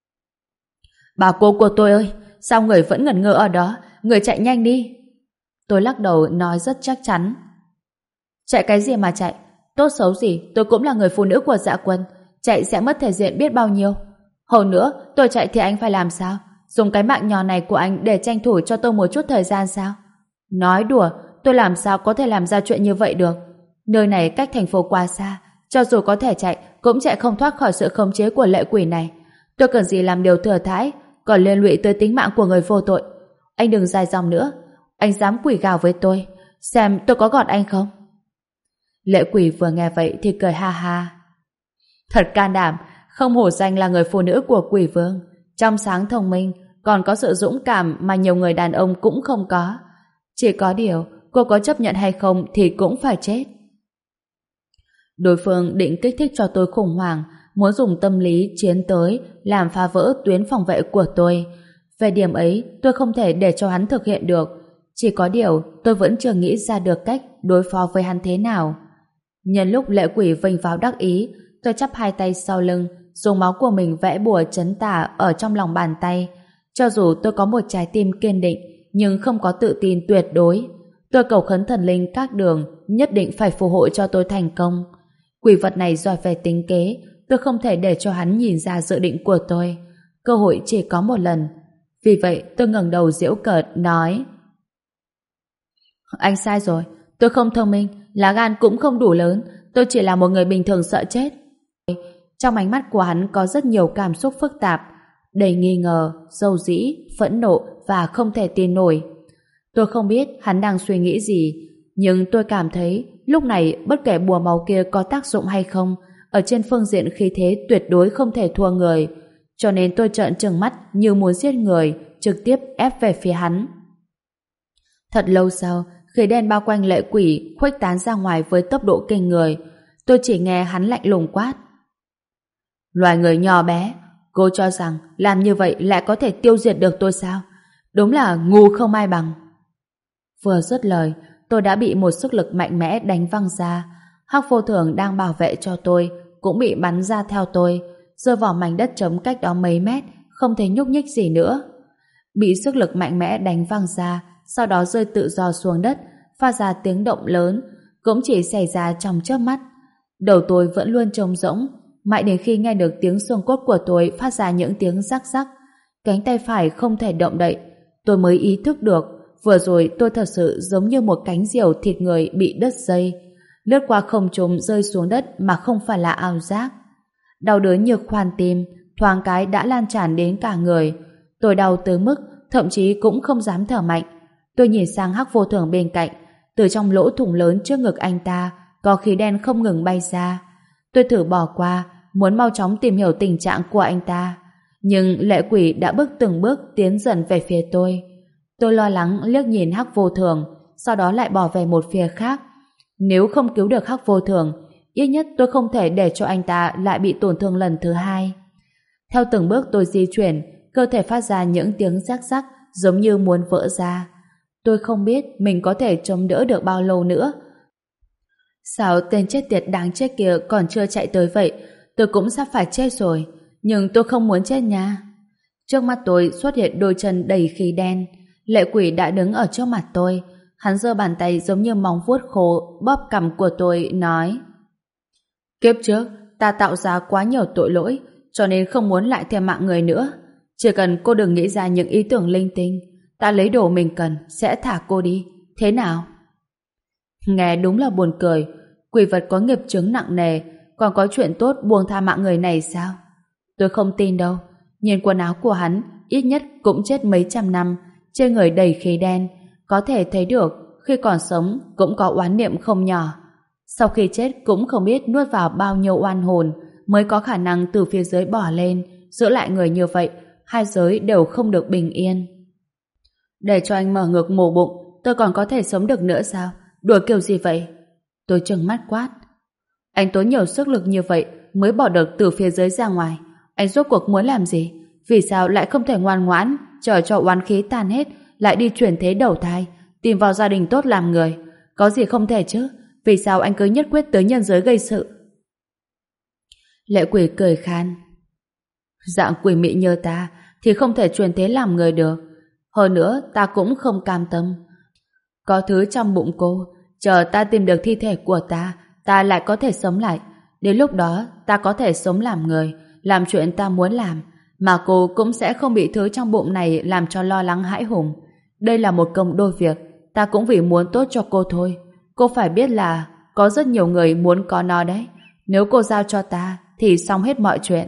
Speaker 1: bà cô của tôi ơi, sao người vẫn ngẩn ngơ ở đó, người chạy nhanh đi. Tôi lắc đầu nói rất chắc chắn: chạy cái gì mà chạy, tốt xấu gì tôi cũng là người phụ nữ của Dạ Quân, chạy sẽ mất thể diện biết bao nhiêu. Hơn nữa tôi chạy thì anh phải làm sao, dùng cái mạng nhỏ này của anh để tranh thủ cho tôi một chút thời gian sao? Nói đùa, tôi làm sao có thể làm ra chuyện như vậy được. Nơi này cách thành phố quá xa, cho dù có thể chạy cũng chạy không thoát khỏi sự khống chế của lệ quỷ này. Tôi cần gì làm điều thừa thãi, còn liên lụy tới tính mạng của người vô tội. Anh đừng dài dòng nữa, anh dám quỷ gào với tôi, xem tôi có gọt anh không? Lệ quỷ vừa nghe vậy thì cười ha ha: thật can đảm, không hổ danh là người phụ nữ của quỷ vương, trong sáng thông minh, còn có sự dũng cảm mà nhiều người đàn ông cũng không có. Chỉ có điều cô có chấp nhận hay không thì cũng phải chết. Đối phương định kích thích cho tôi khủng hoảng, muốn dùng tâm lý chiến tới làm phá vỡ tuyến phòng vệ của tôi. Về điểm ấy tôi không thể để cho hắn thực hiện được. Chỉ có điều tôi vẫn chưa nghĩ ra được cách đối phó với hắn thế nào. Nhân lúc lệ quỷ vênh vào đắc ý, tôi chắp hai tay sau lưng, dùng máu của mình vẽ bùa trấn tà ở trong lòng bàn tay. Cho dù tôi có một trái tim kiên định, nhưng không có tự tin tuyệt đối. Tôi cầu khấn thần linh các đường nhất định phải phù hộ cho tôi thành công. Quỷ vật này giỏi về tính kế, tôi không thể để cho hắn nhìn ra dự định của tôi. Cơ hội chỉ có một lần. Vì vậy tôi ngẩng đầu giễu cợt nói: anh sai rồi, tôi không thông minh, lá gan cũng không đủ lớn, tôi chỉ là một người bình thường sợ chết. Trong ánh mắt của hắn có rất nhiều cảm xúc phức tạp, đầy nghi ngờ, dầu dĩ, phẫn nộ và không thể tin nổi. Tôi không biết hắn đang suy nghĩ gì, nhưng tôi cảm thấy lúc này bất kể bùa máu kia có tác dụng hay không, ở trên phương diện khí thế tuyệt đối không thể thua người. Cho nên tôi trợn trừng mắt như muốn giết người, trực tiếp ép về phía hắn. Thật lâu sau, khí đen bao quanh lệ quỷ khuếch tán ra ngoài với tốc độ kinh người. Tôi chỉ nghe hắn lạnh lùng quát: loài người nhỏ bé, cô cho rằng làm như vậy lại có thể tiêu diệt được tôi sao? Đúng là ngu không ai bằng. Vừa dứt lời, tôi đã bị một sức lực mạnh mẽ đánh văng ra. Hắc Vô Thường đang bảo vệ cho tôi cũng bị bắn ra theo tôi, rơi vào mảnh đất trống cách đó mấy mét, không thể nhúc nhích gì nữa. Bị sức lực mạnh mẽ đánh văng ra, sau đó rơi tự do xuống đất, phát ra tiếng động lớn, cũng chỉ xảy ra trong chớp mắt. Đầu tôi vẫn luôn trống rỗng, mãi đến khi nghe được tiếng xương cốt của tôi phát ra những tiếng rắc rắc, cánh tay phải không thể động đậy, tôi mới ý thức được vừa rồi tôi thật sự giống như một cánh diều thịt người bị đứt dây, lướt qua không trung rơi xuống đất mà không phải là ảo giác. Đau đớn như khoan tim, thoáng cái đã lan tràn đến cả người. Tôi đau tới mức thậm chí cũng không dám thở mạnh. Tôi nhìn sang Hắc Vô Thường bên cạnh, từ trong lỗ thủng lớn trước ngực anh ta có khí đen không ngừng bay ra. Tôi thử bỏ qua, muốn mau chóng tìm hiểu tình trạng của anh ta, nhưng lệ quỷ đã bước từng bước tiến dần về phía tôi. Tôi lo lắng liếc nhìn Hắc Vô Thường, sau đó lại bỏ về một phía khác. Nếu không cứu được Hắc Vô Thường, ít nhất tôi không thể để cho anh ta lại bị tổn thương lần thứ hai. Theo từng bước tôi di chuyển, cơ thể phát ra những tiếng rắc rắc giống như muốn vỡ ra. Tôi không biết mình có thể chống đỡ được bao lâu nữa. Sao tên chết tiệt đáng chết kia còn chưa chạy tới vậy? Tôi cũng sắp phải chết rồi, nhưng tôi không muốn chết nha. Trước mắt tôi xuất hiện đôi chân đầy khí đen. Lệ Quỷ đã đứng ở trước mặt tôi. Hắn giơ bàn tay giống như móng vuốt khô bóp cằm của tôi, nói: Kiếp trước, ta tạo ra quá nhiều tội lỗi, cho nên không muốn lại thêm mạng người nữa. Chỉ cần cô đừng nghĩ ra những ý tưởng linh tinh, ta lấy đồ mình cần, sẽ thả cô đi. Thế nào? Nghe đúng là buồn cười. Quỷ vật có nghiệp chướng nặng nề, còn có chuyện tốt buông tha mạng người này sao? Tôi không tin đâu. Nhìn quần áo của hắn, ít nhất cũng chết mấy trăm năm, trên người đầy khí đen, có thể thấy được khi còn sống cũng có oán niệm không nhỏ. Sau khi chết cũng không biết nuốt vào bao nhiêu oan hồn mới có khả năng từ phía dưới bỏ lên. Giữ lại người như vậy, hai giới đều không được bình yên. Để cho anh mở ngực mổ bụng, tôi còn có thể sống được nữa sao? Đùa kiểu gì vậy? Tôi trừng mắt quát. Anh tốn nhiều sức lực như vậy mới bỏ được từ phía dưới ra ngoài. Anh rốt cuộc muốn làm gì? Vì sao lại không thể ngoan ngoãn chờ cho oán khí tan hết lại đi chuyển thế đầu thai, tìm vào gia đình tốt làm người? Có gì không thể chứ? Vì sao anh cứ nhất quyết tới nhân giới gây sự? Lệ Quỷ cười khan. Dạng quỷ mị như ta thì không thể chuyển thế làm người được. Hơn nữa ta cũng không cam tâm. Có thứ trong bụng cô, chờ ta tìm được thi thể của ta, ta lại có thể sống lại. Đến lúc đó ta có thể sống làm người, làm chuyện ta muốn làm, mà cô cũng sẽ không bị thứ trong bụng này làm cho lo lắng hãi hùng. Đây là một công đôi việc, ta cũng vì muốn tốt cho cô thôi. Cô phải biết là có rất nhiều người muốn có nó đấy. Nếu cô giao cho ta thì xong hết mọi chuyện.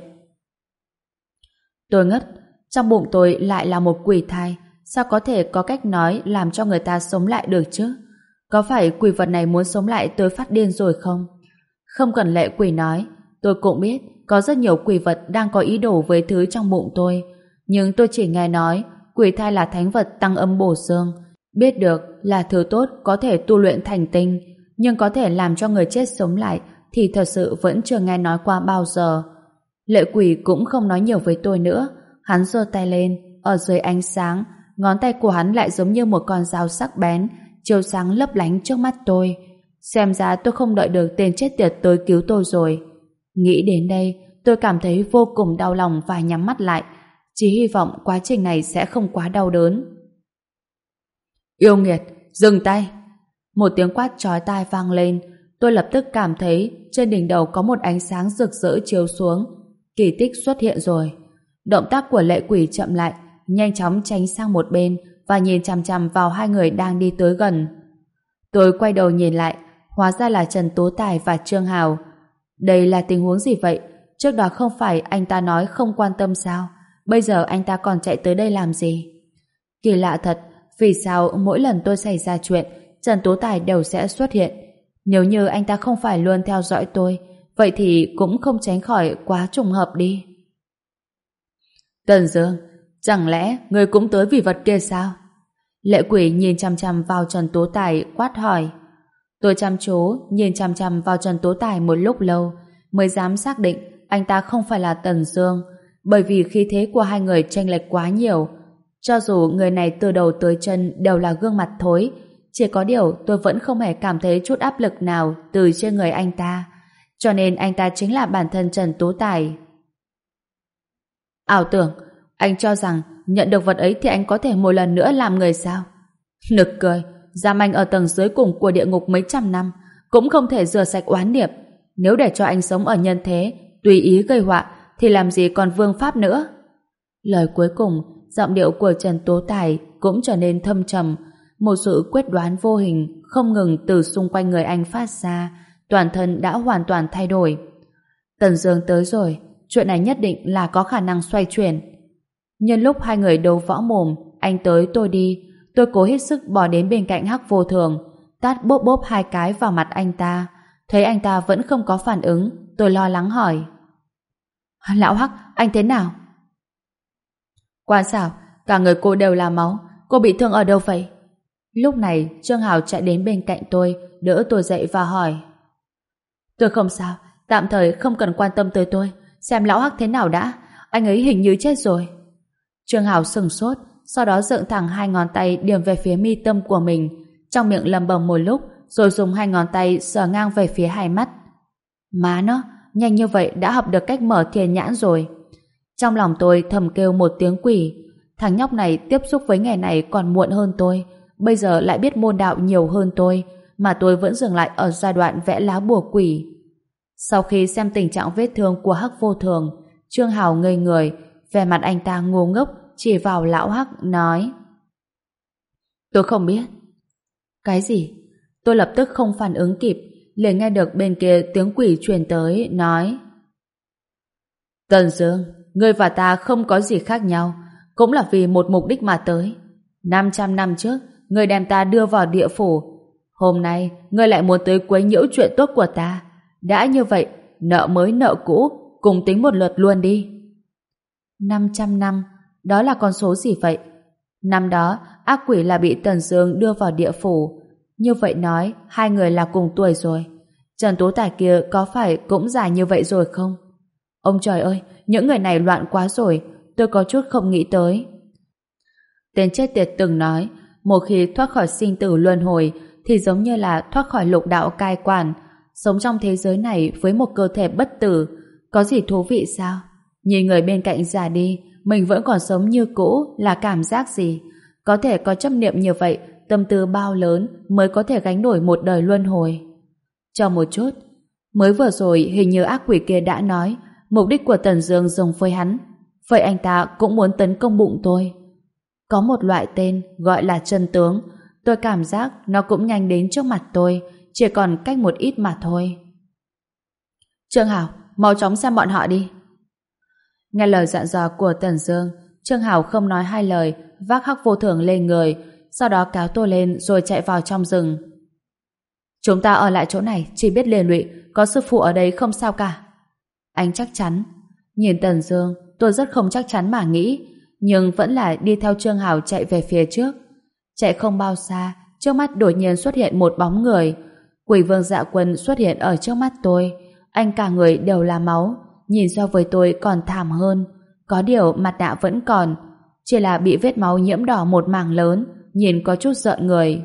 Speaker 1: Tôi ngất. Trong bụng tôi lại là một quỷ thai. Sao có thể có cách nói làm cho người ta sống lại được chứ? Có phải quỷ vật này muốn sống lại tới phát điên rồi không? Không cần Lệ Quỷ nói, tôi cũng biết có rất nhiều quỷ vật đang có ý đồ với thứ trong bụng tôi. Nhưng tôi chỉ nghe nói quỷ thai là thánh vật tăng âm bổ xương. Biết được là thứ tốt có thể tu luyện thành tinh, nhưng có thể làm cho người chết sống lại thì thật sự vẫn chưa nghe nói qua bao giờ. Lệ Quỷ cũng không nói nhiều với tôi nữa. Hắn giơ tay lên, ở dưới ánh sáng, ngón tay của hắn lại giống như một con dao sắc bén, chiếu sáng lấp lánh trước mắt tôi. Xem ra tôi không đợi được tên chết tiệt tới cứu tôi rồi. Nghĩ đến đây, tôi cảm thấy vô cùng đau lòng và nhắm mắt lại. Chỉ hy vọng quá trình này sẽ không quá đau đớn. Yêu nghiệt, dừng tay! Một tiếng quát chói tai vang lên. Tôi lập tức cảm thấy trên đỉnh đầu có một ánh sáng rực rỡ chiếu xuống. Kỳ tích xuất hiện rồi. Động tác của Lệ Quỷ chậm lại, nhanh chóng tránh sang một bên và nhìn chằm chằm vào hai người đang đi tới gần. Tôi quay đầu nhìn lại, hóa ra là Trần Tố Tài và Trương Hào. Đây là tình huống gì vậy? Trước đó không phải anh ta nói không quan tâm sao? Bây giờ anh ta còn chạy tới đây làm gì? Kỳ lạ thật, vì sao mỗi lần tôi xảy ra chuyện, Trần Tố Tài đều sẽ xuất hiện? Nếu như anh ta không phải luôn theo dõi tôi, vậy thì cũng không tránh khỏi quá trùng hợp đi. Tần Dương, chẳng lẽ ngươi cũng tới vì vật kia sao? Lệ Quỷ nhìn chằm chằm vào Trần Tố Tài quát hỏi. Tôi chăm chú nhìn chằm chằm vào Trần Tố Tài một lúc lâu mới dám xác định anh ta không phải là Tần Dương, bởi vì khí thế của hai người chênh lệch quá nhiều. Cho dù người này từ đầu tới chân đều là gương mặt thối, chỉ có điều tôi vẫn không hề cảm thấy chút áp lực nào từ trên người anh ta, cho nên anh ta chính là bản thân Trần Tố Tài. Ảo tưởng, anh cho rằng nhận được vật ấy thì anh có thể một lần nữa làm người sao? Nực cười, giam anh ở tầng dưới cùng của địa ngục mấy trăm năm cũng không thể rửa sạch oán niệm. Nếu để cho anh sống ở nhân thế tùy ý gây họa thì làm gì còn vương pháp nữa. Lời cuối cùng, giọng điệu của Trần Tố Tài cũng trở nên thâm trầm. Một sự quyết đoán vô hình không ngừng từ xung quanh người anh phát ra, toàn thân đã hoàn toàn thay đổi. Tần Dương tới rồi, chuyện này nhất định là có khả năng xoay chuyển. Nhân lúc hai người đấu võ mồm, anh tới tôi đi, tôi cố hết sức bỏ đến bên cạnh Hắc Vô Thường, tát bốp bốp hai cái vào mặt anh ta. Thấy anh ta vẫn không có phản ứng, tôi lo lắng hỏi. Lão Hắc, anh thế nào? Quan xảo, cả người cô đều là máu, cô bị thương ở đâu vậy? Lúc này Trương Hào chạy đến bên cạnh tôi, đỡ tôi dậy và hỏi: Tôi không sao, tạm thời không cần quan tâm tới tôi, xem lão Hắc thế nào đã, anh ấy hình như chết rồi. Trương Hào sừng sốt, sau đó dựng thẳng hai ngón tay điểm về phía mi tâm của mình, trong miệng lẩm bẩm một lúc, rồi dùng hai ngón tay sờ ngang về phía hai mắt. Má nó, nhanh như vậy đã học được cách mở thiên nhãn rồi. Trong lòng tôi thầm kêu một tiếng quỷ, thằng nhóc này tiếp xúc với nghề này còn muộn hơn tôi, bây giờ lại biết môn đạo nhiều hơn tôi, mà tôi vẫn dừng lại ở giai đoạn vẽ lá bùa quỷ. Sau khi xem tình trạng vết thương của Hắc Vô Thường, Trương Hào ngây người, vẻ mặt anh ta ngu ngốc, chỉ vào lão Hắc nói: Tôi không biết. Cái gì? Tôi lập tức không phản ứng kịp, liền nghe được bên kia tiếng quỷ truyền tới, nói: Tần Dương, ngươi và ta không có gì khác nhau, cũng là vì một mục đích mà tới. năm trăm năm trước, ngươi đem ta đưa vào địa phủ. Hôm nay, ngươi lại muốn tới quấy nhiễu chuyện tốt của ta. Đã như vậy, nợ mới nợ cũ, cùng tính một lượt luôn đi. năm trăm năm, đó là con số gì vậy? Năm đó, ác quỷ là bị Tần Dương đưa vào địa phủ. Như vậy nói, hai người là cùng tuổi rồi. Trần Tú Tài kia có phải cũng già như vậy rồi không? Ông trời ơi, những người này loạn quá rồi, tôi có chút không nghĩ tới. Tên chết tiệt từng nói, một khi thoát khỏi sinh tử luân hồi thì giống như là thoát khỏi lục đạo cai quản, sống trong thế giới này với một cơ thể bất tử, có gì thú vị sao? Nhìn người bên cạnh già đi, mình vẫn còn sống như cũ là cảm giác gì? Có thể có chấp niệm như vậy, tâm tư bao lớn mới có thể gánh nổi một đời luân hồi. Cho một chút, mới vừa rồi hình như ác quỷ kia đã nói mục đích của Tần Dương dùng với hắn, vậy anh ta cũng muốn tấn công bụng tôi. Có một loại tên gọi là chân tướng, tôi cảm giác nó cũng nhanh đến trước mặt tôi, chỉ còn cách một ít mà thôi. Trương Hào, mau chóng xem bọn họ đi. Nghe lời dặn dò của Tần Dương, Trương Hào không nói hai lời, vác Hắc Vô Thường lên người, sau đó kéo tôi lên rồi chạy vào trong rừng. Chúng ta ở lại chỗ này chỉ biết liên lụy, có sư phụ ở đây không sao cả. Anh chắc chắn? Nhìn Tần Dương, tôi rất không chắc chắn mà nghĩ, nhưng vẫn là đi theo Trương Hào chạy về phía trước. Chạy không bao xa, trước mắt đột nhiên xuất hiện một bóng người. Quỷ Vương Dạ Quân xuất hiện ở trước mắt tôi. Anh cả người đều là máu, nhìn so với tôi còn thảm hơn. Có điều mặt nạ vẫn còn, chỉ là bị vết máu nhiễm đỏ một mảng lớn, nhìn có chút rợn người.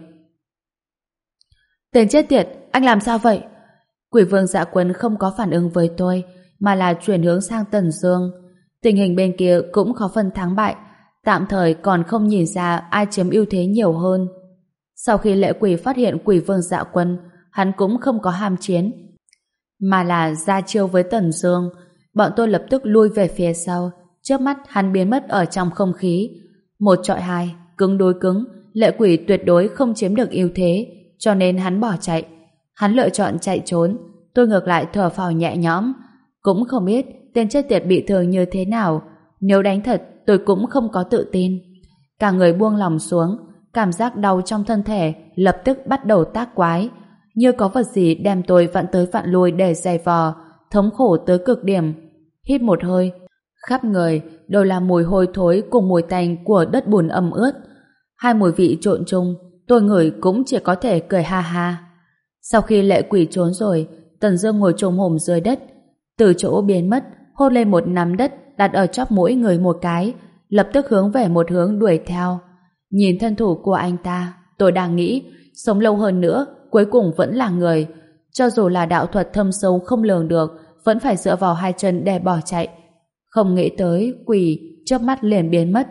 Speaker 1: Tên chết tiệt, anh làm sao vậy? Quỷ Vương Dạ Quân không có phản ứng với tôi, mà là chuyển hướng sang Tần Dương. Tình hình bên kia cũng khó phân thắng bại, tạm thời còn không nhìn ra ai chiếm ưu thế nhiều hơn. Sau khi Lệ Quỷ phát hiện Quỷ Vương Dạ Quân, hắn cũng không có ham chiến, mà là ra chiêu với Tần Dương. Bọn tôi lập tức lui về phía sau, trước mắt hắn biến mất ở trong không khí. Một chọi hai, cứng đối cứng, Lệ Quỷ tuyệt đối không chiếm được ưu thế, cho nên hắn bỏ chạy. Hắn lựa chọn chạy trốn, tôi ngược lại thở phào nhẹ nhõm. Cũng không biết tên chết tiệt bị thương như thế nào, nếu đánh thật tôi cũng không có tự tin. Cả người buông lòng xuống, cảm giác đau trong thân thể lập tức bắt đầu tác quái, như có vật gì đem tôi vặn tới vặn lui để giày vò, thống khổ tới cực điểm. Hít một hơi, khắp người đều là mùi hôi thối cùng mùi tanh của đất bùn ẩm ướt. Hai mùi vị trộn chung, tôi ngửi cũng chỉ có thể cười ha ha. Sau khi Lệ Quỷ trốn rồi, Tần Dương ngồi chồm hổm dưới đất, từ chỗ biến mất, hôn lên một nắm đất đặt ở chóp mũi người một cái, lập tức hướng về một hướng đuổi theo. Nhìn thân thủ của anh ta, tôi đang nghĩ, sống lâu hơn nữa, cuối cùng vẫn là người. Cho dù là đạo thuật thâm sâu không lường được, vẫn phải dựa vào hai chân để bỏ chạy. Không nghĩ tới, quỷ chớp mắt liền biến mất.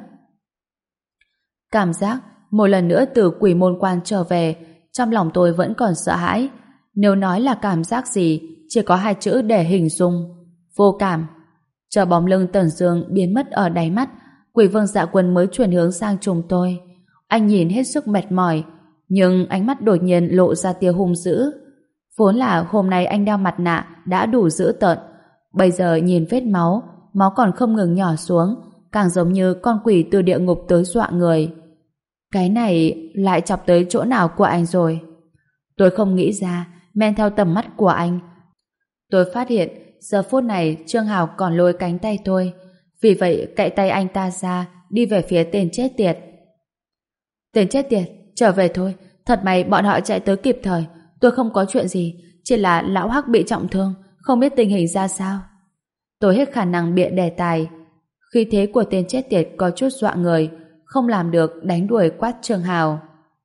Speaker 1: Cảm giác một lần nữa từ quỷ môn quan trở về, trong lòng tôi vẫn còn sợ hãi. Nếu nói là cảm giác gì, chỉ có hai chữ để hình dung: vô cảm. Chờ bóng lưng Tần Dương biến mất ở đáy mắt, Quỷ Vương Dạ Quân mới chuyển hướng sang chúng tôi. Anh nhìn hết sức mệt mỏi, nhưng ánh mắt đột nhiên lộ ra tia hung dữ. Vốn là hôm nay anh đeo mặt nạ đã đủ dữ tợn, bây giờ nhìn vết máu, máu còn không ngừng nhỏ xuống, càng giống như con quỷ từ địa ngục tới dọa người. Cái này lại chọc tới chỗ nào của anh rồi? Tôi không nghĩ ra, men theo tầm mắt của anh, tôi phát hiện giờ phút này Trương Hào còn lôi cánh tay tôi, vì vậy cạy tay anh ta ra, đi về phía tên chết tiệt. Tên chết tiệt, trở về thôi. Thật may bọn họ chạy tới kịp thời. Tôi không có chuyện gì, chỉ là lão Hắc bị trọng thương, không biết tình hình ra sao. Tôi hết khả năng bịa đề tài. Khi thế của tên chết tiệt có chút dọa người, không làm được đánh đuổi quát Trương Hào.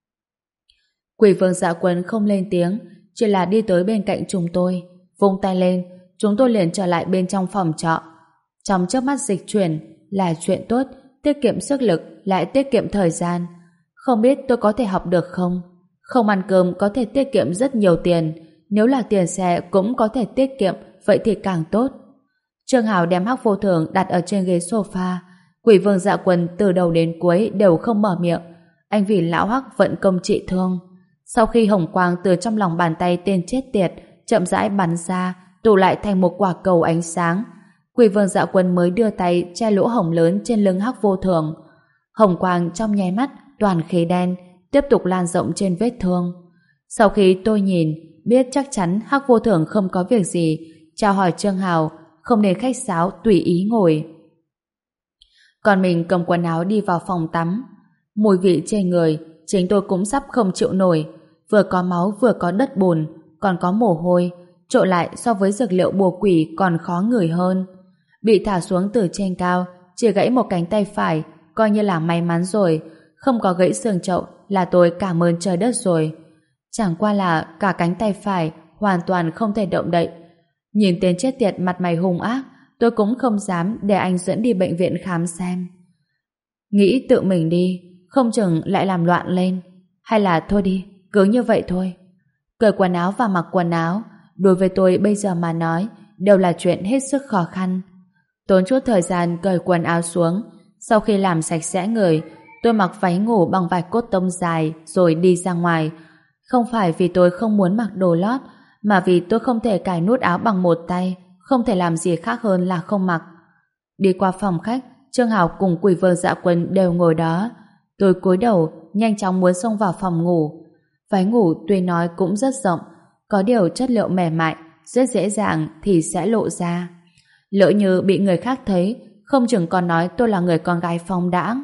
Speaker 1: Quỷ vương Dạ Quân không lên tiếng, chỉ là đi tới bên cạnh chúng tôi, vung tay lên, chúng tôi liền trở lại bên trong phòng trọ. Trong chớp mắt dịch chuyển là chuyện tốt, tiết kiệm sức lực lại tiết kiệm thời gian. Không biết tôi có thể học được không? Không ăn cơm có thể tiết kiệm rất nhiều tiền, nếu là tiền xe cũng có thể tiết kiệm, vậy thì càng tốt. Trương Hào đem Hắc Vô Thường đặt ở trên ghế sofa. Quỷ vương Dạ Quân từ đầu đến cuối đều không mở miệng. Anh vì lão Hắc vận công trị thương. Sau khi hồng quang từ trong lòng bàn tay tên chết tiệt chậm rãi bắn ra, tụ lại thành một quả cầu ánh sáng, Quỷ vương Dạ Quân mới đưa tay che lỗ hổng lớn trên lưng Hắc Vô Thường. Hồng quang trong nháy mắt toàn khí đen, tiếp tục lan rộng trên vết thương. Sau khi tôi nhìn, biết chắc chắn Hắc Vô Thường không có việc gì, chào hỏi Trương Hào, không nên khách sáo tùy ý ngồi. Còn mình cầm quần áo đi vào phòng tắm. Mùi vị trên người, chính tôi cũng sắp không chịu nổi. Vừa có máu vừa có đất bùn, còn có mồ hôi, trộn lại so với dược liệu bùa quỷ còn khó ngửi hơn. Bị thả xuống từ trên cao, chỉ gãy một cánh tay phải, coi như là may mắn rồi. Không có gãy xương chậu là tôi cảm ơn trời đất rồi. Chẳng qua là cả cánh tay phải hoàn toàn không thể động đậy. Nhìn tên chết tiệt mặt mày hung ác, tôi cũng không dám để anh dẫn đi bệnh viện khám xem. Nghĩ tự mình đi, không chừng lại làm loạn lên. Hay là thôi đi, cứ như vậy thôi. Cởi quần áo và mặc quần áo, đối với tôi bây giờ mà nói, đều là chuyện hết sức khó khăn. Tốn chút thời gian cởi quần áo xuống, sau khi làm sạch sẽ người, tôi mặc váy ngủ bằng vải cốt tông dài rồi đi ra ngoài. Không phải vì tôi không muốn mặc đồ lót, mà vì tôi không thể cài nút áo bằng một tay, không thể làm gì khác hơn là không mặc. Đi qua phòng khách, Trương Hào cùng Quỷ vương Dạ Quân đều ngồi đó. Tôi cúi đầu, nhanh chóng muốn xông vào phòng ngủ. Váy ngủ tuy nói cũng rất rộng, có điều chất liệu mềm mại, rất dễ dàng thì sẽ lộ ra. Lỡ như bị người khác thấy, không chừng còn nói tôi là người con gái phóng đãng.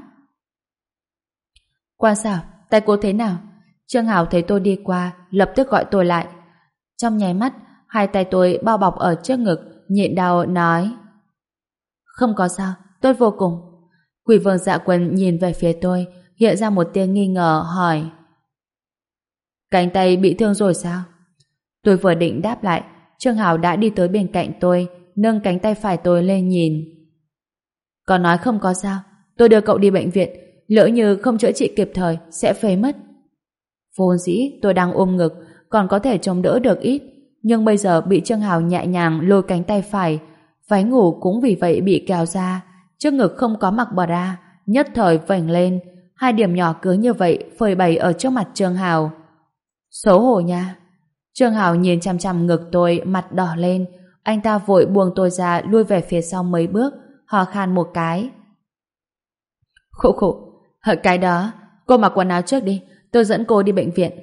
Speaker 1: Quan Sảo, tay cô thế nào? Trương Hào thấy tôi đi qua, lập tức gọi tôi lại. Trong nháy mắt, hai tay tôi bao bọc ở trước ngực, nhịn đau nói: Không có sao, tốt vô cùng. Quỷ vương Dạ Quân nhìn về phía tôi, hiện ra một tia nghi ngờ hỏi: Cánh tay bị thương rồi sao? Tôi vừa định đáp lại, Trương Hào đã đi tới bên cạnh tôi, nâng cánh tay phải tôi lên nhìn. Còn nói không có sao, tôi đưa cậu đi bệnh viện, lỡ như không chữa trị kịp thời sẽ phế mất. Vốn dĩ tôi đang ôm ngực, còn có thể chống đỡ được ít, nhưng bây giờ bị Trương Hào nhẹ nhàng lôi cánh tay phải, váy ngủ cũng vì vậy bị kéo ra, trước ngực không có mặc bra, nhất thời vành lên, hai điểm nhỏ cứ như vậy phơi bày ở trước mặt Trương Hào. Xấu hổ nha. Trương Hào nhìn chằm chằm ngực tôi, mặt đỏ lên, anh ta vội buông tôi ra, lui về phía sau mấy bước, hò khan một cái. Khổ khổ, hỡi cái đó, cô mặc quần áo trước đi, tôi dẫn cô đi bệnh viện.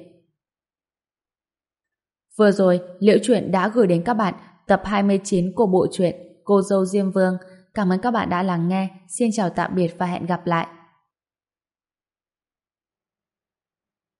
Speaker 1: Vừa rồi, Liễu Chuyện đã gửi đến các bạn tập hai mươi chín của bộ truyện Cô dâu Diêm Vương. Cảm ơn các bạn đã lắng nghe. Xin chào tạm biệt và hẹn gặp lại.